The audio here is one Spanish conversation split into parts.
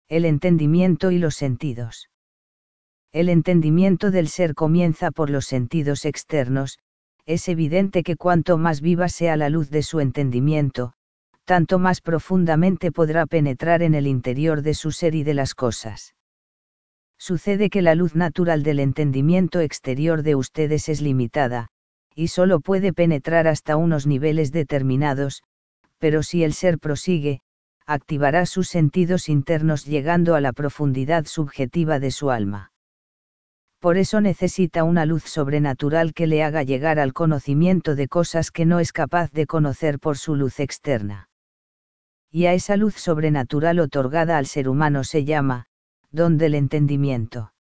El entendimiento y los sentidos. El entendimiento del ser comienza por los sentidos externos. Es evidente que cuanto más viva sea la luz de su entendimiento, tanto más profundamente podrá penetrar en el interior de su ser y de las cosas. Sucede que la luz natural del entendimiento exterior de ustedes es limitada, y solo puede penetrar hasta unos niveles determinados, pero si el ser prosigue, activará sus sentidos internos llegando a la profundidad subjetiva de su alma. Por eso necesita una luz sobrenatural que le haga llegar al conocimiento de cosas que no es capaz de conocer por su luz externa. Y a esa luz sobrenatural otorgada al ser humano se llama, don del entendimiento.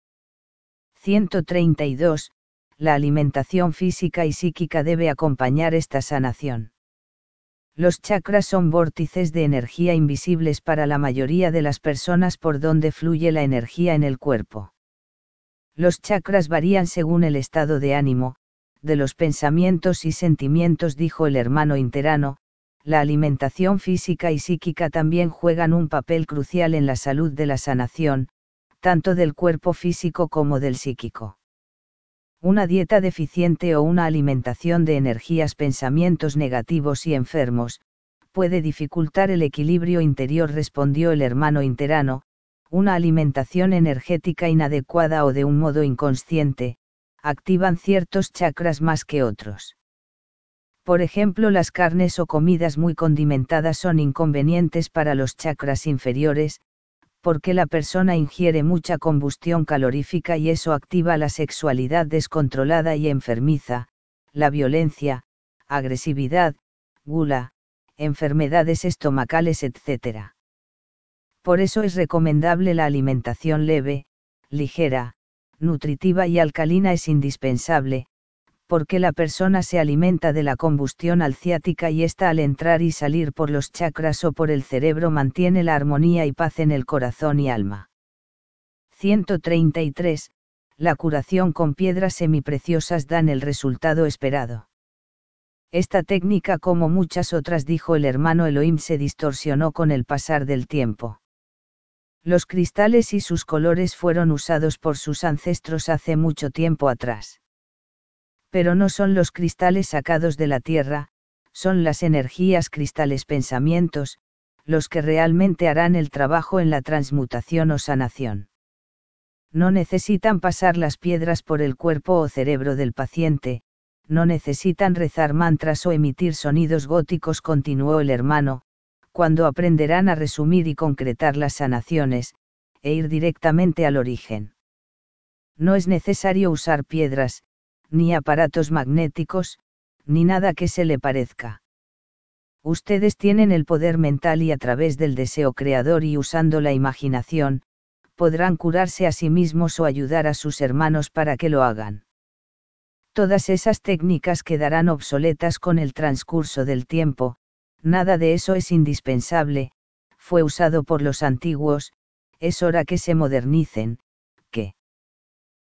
132. La alimentación física y psíquica debe acompañar esta sanación. Los chakras son vórtices de energía invisibles para la mayoría de las personas por donde fluye la energía en el cuerpo. Los chakras varían según el estado de ánimo, de los pensamientos y sentimientos, dijo el hermano interano. La alimentación física y psíquica también juegan un papel crucial en la salud de la sanación, tanto del cuerpo físico como del psíquico. Una dieta deficiente o una alimentación de energías, pensamientos negativos y enfermos, puede dificultar el equilibrio interior, respondió el hermano interano. Una alimentación energética inadecuada o de un modo inconsciente, activan ciertos chakras más que otros. Por ejemplo, las carnes o comidas muy condimentadas son inconvenientes para los chakras inferiores, porque la persona ingiere mucha combustión calorífica y eso activa la sexualidad descontrolada y enfermiza, la violencia, agresividad, gula, enfermedades estomacales, etc. Por eso es recomendable la alimentación leve, ligera, nutritiva y alcalina. Es indispensable, porque la persona se alimenta de la combustión alciática y esta, al entrar y salir por los chakras o por el cerebro, mantiene la armonía y paz en el corazón y alma. 133. La curación con piedras semipreciosas dan el resultado esperado. Esta técnica, como muchas otras, dijo el hermano Elohim, se distorsionó con el pasar del tiempo. Los cristales y sus colores fueron usados por sus ancestros hace mucho tiempo atrás. Pero no son los cristales sacados de la tierra, son las energías, cristales, pensamientos, los que realmente harán el trabajo en la transmutación o sanación. No necesitan pasar las piedras por el cuerpo o cerebro del paciente, no necesitan rezar mantras o emitir sonidos góticos, continuó el hermano, cuando aprenderán a resumir y concretar las sanaciones, e ir directamente al origen. No es necesario usar piedras, ni aparatos magnéticos, ni nada que se le parezca. Ustedes tienen el poder mental y a través del deseo creador y usando la imaginación, podrán curarse a sí mismos o ayudar a sus hermanos para que lo hagan. Todas esas técnicas quedarán obsoletas con el transcurso del tiempo, nada de eso es indispensable, fue usado por los antiguos, es hora que se modernicen,